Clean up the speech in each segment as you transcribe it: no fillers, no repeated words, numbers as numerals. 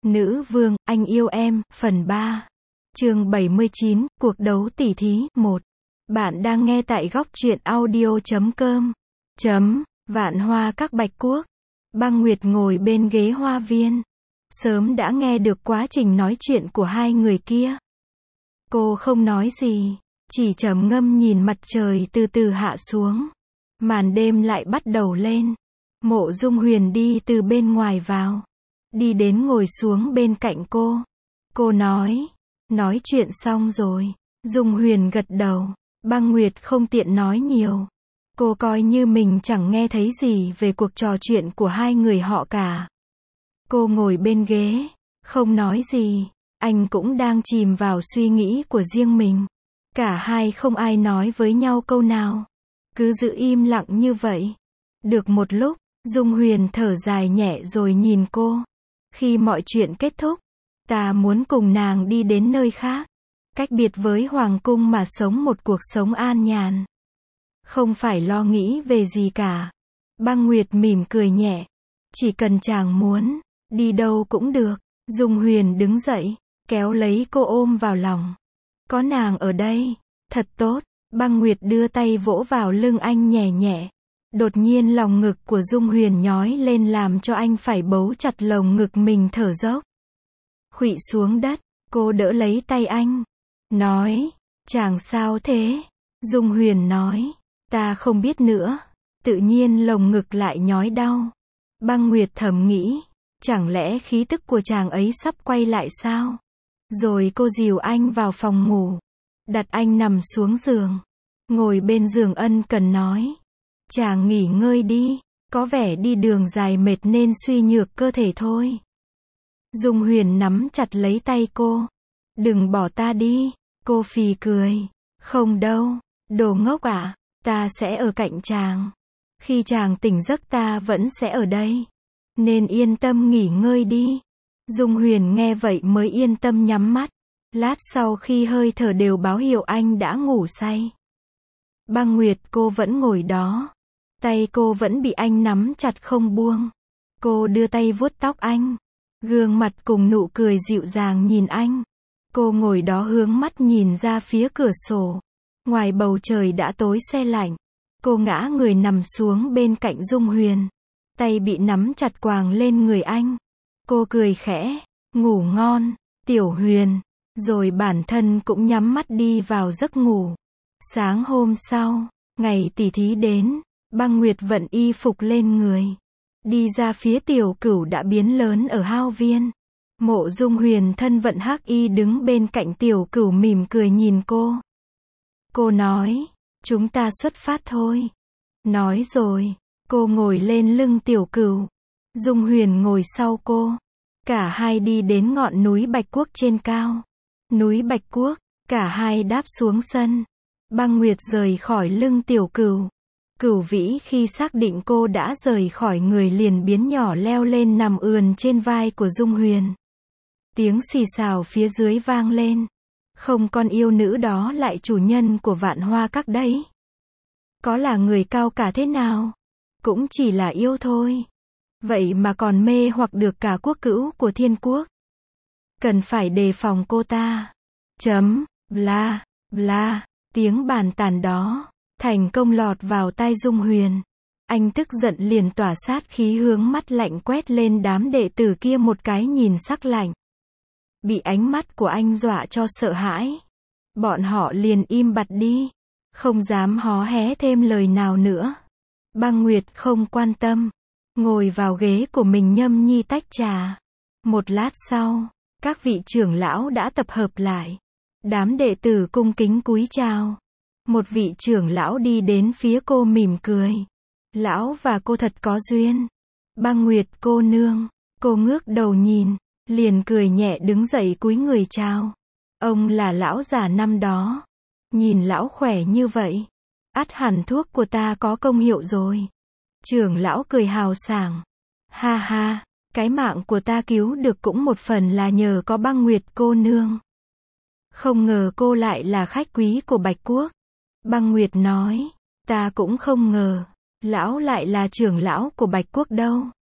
Nữ vương, anh yêu em, phần 3. Chương 79, cuộc đấu tỉ thí, 1. Bạn đang nghe tại góc truyện audio.com. Vạn Hoa Các Bạch Quốc. Băng Nguyệt ngồi bên ghế hoa viên. Sớm đã nghe được quá trình nói chuyện của hai người kia. Cô không nói gì, chỉ trầm ngâm nhìn mặt trời từ từ hạ xuống. Màn đêm lại bắt đầu lên. Mộ Dung Huyền đi từ bên ngoài vào. Đi đến ngồi xuống bên cạnh cô. Cô nói chuyện xong rồi. Dung Huyền gật đầu. Băng Nguyệt không tiện nói nhiều. Cô coi như mình chẳng nghe thấy gì về cuộc trò chuyện của hai người họ cả. Cô ngồi bên ghế, không nói gì. Anh cũng đang chìm vào suy nghĩ của riêng mình. Cả hai không ai nói với nhau câu nào. Cứ giữ im lặng như vậy. Được một lúc, Dung Huyền thở dài nhẹ rồi nhìn cô. Khi mọi chuyện kết thúc, ta muốn cùng nàng đi đến nơi khác. Cách biệt với hoàng cung mà sống một cuộc sống an nhàn. Không phải lo nghĩ về gì cả. Băng Nguyệt mỉm cười nhẹ. Chỉ cần chàng muốn, đi đâu cũng được. Dung Huyền đứng dậy, kéo lấy cô ôm vào lòng. Có nàng ở đây, thật tốt. Băng Nguyệt đưa tay vỗ vào lưng anh nhẹ nhẹ. Đột nhiên lòng ngực của Dung Huyền nhói lên làm cho anh phải bấu chặt lồng ngực mình thở dốc. Khuỵu xuống đất, cô đỡ lấy tay anh. Nói, chàng sao thế? Dung Huyền nói, ta không biết nữa. Tự nhiên lồng ngực lại nhói đau. Băng Nguyệt thầm nghĩ, chẳng lẽ khí tức của chàng ấy sắp quay lại sao? Rồi cô dìu anh vào phòng ngủ. Đặt anh nằm xuống giường. Ngồi bên giường ân cần nói. Chàng nghỉ ngơi đi, có vẻ đi đường dài mệt nên suy nhược cơ thể thôi. Dung Huyền nắm chặt lấy tay cô. Đừng bỏ ta đi, cô phì cười. Không đâu, đồ ngốc ạ, ta sẽ ở cạnh chàng. Khi chàng tỉnh giấc ta vẫn sẽ ở đây. Nên yên tâm nghỉ ngơi đi. Dung Huyền nghe vậy mới yên tâm nhắm mắt. Lát sau khi hơi thở đều báo hiệu anh đã ngủ say. Băng Nguyệt cô vẫn ngồi đó. Tay cô vẫn bị anh nắm chặt không buông. Cô đưa tay vuốt tóc anh. Gương mặt cùng nụ cười dịu dàng nhìn anh. Cô ngồi đó hướng mắt nhìn ra phía cửa sổ. Ngoài bầu trời đã tối se lạnh. Cô ngã người nằm xuống bên cạnh Dung Huyền. Tay bị nắm chặt quàng lên người anh. Cô cười khẽ. Ngủ ngon, Tiểu Huyền. Rồi bản thân cũng nhắm mắt đi vào giấc ngủ. Sáng hôm sau, ngày tỉ thí đến. Băng Nguyệt vận y phục lên người. Đi ra phía Tiểu Cửu đã biến lớn ở hao viên. Mộ Dung Huyền thân vận hắc y đứng bên cạnh Tiểu Cửu mỉm cười nhìn cô. Cô nói, chúng ta xuất phát thôi. Nói rồi, cô ngồi lên lưng Tiểu Cửu. Dung Huyền ngồi sau cô. Cả hai đi đến ngọn núi Bạch Quốc trên cao. Núi Bạch Quốc, cả hai đáp xuống sân. Băng Nguyệt rời khỏi lưng Tiểu Cửu. Cửu Vĩ khi xác định cô đã rời khỏi người liền biến nhỏ leo lên nằm ườn trên vai của Dung Huyền. Tiếng xì xào phía dưới vang lên. Không, con yêu nữ đó lại chủ nhân của Vạn Hoa Các đấy. Có là người cao cả thế nào? Cũng chỉ là yêu thôi. Vậy mà còn mê hoặc được cả quốc cữu của Thiên Quốc. Cần phải đề phòng cô ta. Bla, bla, tiếng bàn tàn đó. Thành công lọt vào tai Dung Huyền. Anh tức giận liền tỏa sát khí hướng mắt lạnh quét lên đám đệ tử kia một cái nhìn sắc lạnh. Bị ánh mắt của anh dọa cho sợ hãi. Bọn họ liền im bặt đi. Không dám hó hé thêm lời nào nữa. Băng Nguyệt không quan tâm. Ngồi vào ghế của mình nhâm nhi tách trà. Một lát sau, các vị trưởng lão đã tập hợp lại. Đám đệ tử cung kính cúi chào. Một vị trưởng lão đi đến phía cô mỉm cười. Lão và cô thật có duyên. Băng Nguyệt cô nương. Cô ngước đầu nhìn. Liền cười nhẹ đứng dậy cúi người chào. Ông là lão già năm đó. Nhìn lão khỏe như vậy. Ắt hẳn thuốc của ta có công hiệu rồi. Trưởng lão cười hào sảng. Ha ha, cái mạng của ta cứu được cũng một phần là nhờ có Băng Nguyệt cô nương. Không ngờ cô lại là khách quý của Bạch Quốc. Băng Nguyệt nói, ta cũng không ngờ, lão lại là trưởng lão của Bạch Quốc đâu.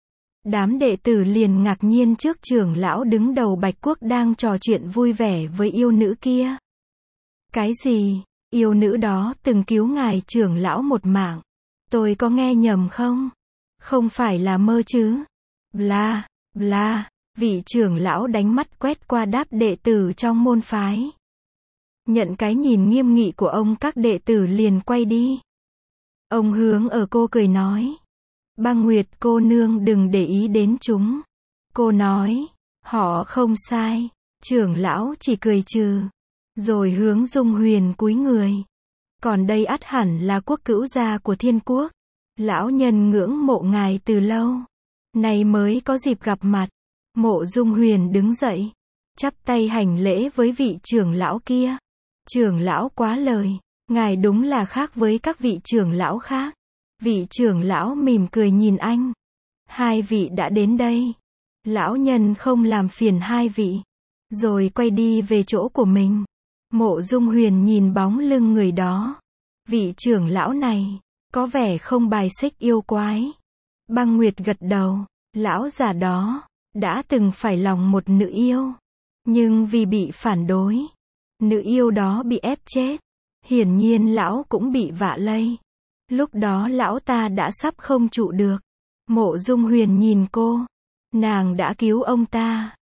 Đám đệ tử liền ngạc nhiên trước trưởng lão đứng đầu Bạch Quốc đang trò chuyện vui vẻ với yêu nữ kia. Cái gì? Yêu nữ đó từng cứu ngài trưởng lão một mạng. Tôi có nghe nhầm không? Không phải là mơ chứ? Bla, bla, vị trưởng lão đánh mắt quét qua đám đệ tử trong môn phái. Nhận cái nhìn nghiêm nghị của ông, các đệ tử liền quay đi. Ông hướng ở cô cười nói. Băng Nguyệt cô nương đừng để ý đến chúng. Cô nói, họ không sai. Trưởng lão chỉ cười trừ. Rồi hướng Dung Huyền cúi người. Còn đây ắt hẳn là quốc cữu gia của Thiên Quốc. Lão nhân ngưỡng mộ ngài từ lâu. Nay mới có dịp gặp mặt. Mộ Dung Huyền đứng dậy. Chắp tay hành lễ với vị trưởng lão kia. Trưởng lão quá lời. Ngài đúng là khác với các vị trưởng lão khác. Vị trưởng lão mỉm cười nhìn anh. Hai vị đã đến đây. Lão nhân không làm phiền hai vị. Rồi quay đi về chỗ của mình. Mộ Dung Huyền nhìn bóng lưng người đó. Vị trưởng lão này, có vẻ không bài xích yêu quái. Băng Nguyệt gật đầu. Lão già đó, đã từng phải lòng một nữ yêu. Nhưng vì bị phản đối, nữ yêu đó bị ép chết. Hiển nhiên lão cũng bị vạ lây. Lúc đó lão ta đã sắp không trụ được. Mộ Dung Huyền nhìn cô. Nàng đã cứu ông ta.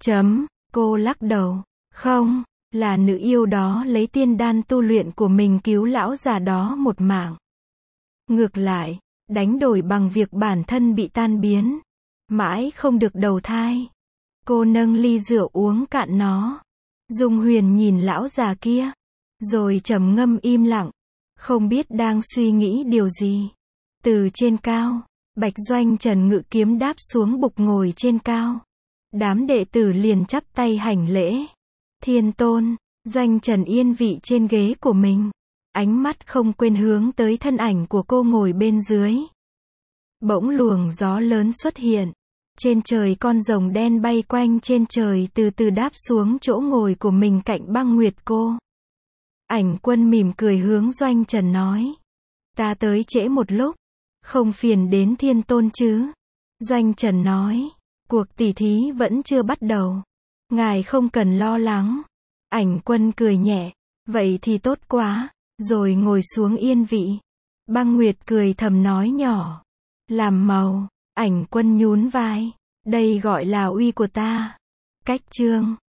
Cô lắc đầu. Không, là nữ yêu đó lấy tiên đan tu luyện của mình cứu lão già đó một mạng. Ngược lại, đánh đổi bằng việc bản thân bị tan biến. Mãi không được đầu thai. Cô nâng ly rượu uống cạn nó. Dung Huyền nhìn lão già kia. Rồi trầm ngâm im lặng. Không biết đang suy nghĩ điều gì. Từ trên cao, Bạch Doanh Trần ngự kiếm đáp xuống bục ngồi trên cao. Đám đệ tử liền chắp tay hành lễ. Thiên tôn, Doanh Trần yên vị trên ghế của mình. Ánh mắt không quên hướng tới thân ảnh của cô ngồi bên dưới. Bỗng luồng gió lớn xuất hiện. Trên trời con rồng đen bay quanh trên trời từ từ đáp xuống chỗ ngồi của mình cạnh Băng Nguyệt cô. Ảnh Quân mỉm cười hướng Doanh Trần nói. Ta tới trễ một lúc. Không phiền đến thiên tôn chứ? Doanh Trần nói. Cuộc tỉ thí vẫn chưa bắt đầu. Ngài không cần lo lắng. Ảnh Quân cười nhẹ. Vậy thì tốt quá. Rồi ngồi xuống yên vị. Băng Nguyệt cười thầm nói nhỏ. Làm màu. Ảnh Quân nhún vai. Đây gọi là uy của ta. Cách chương.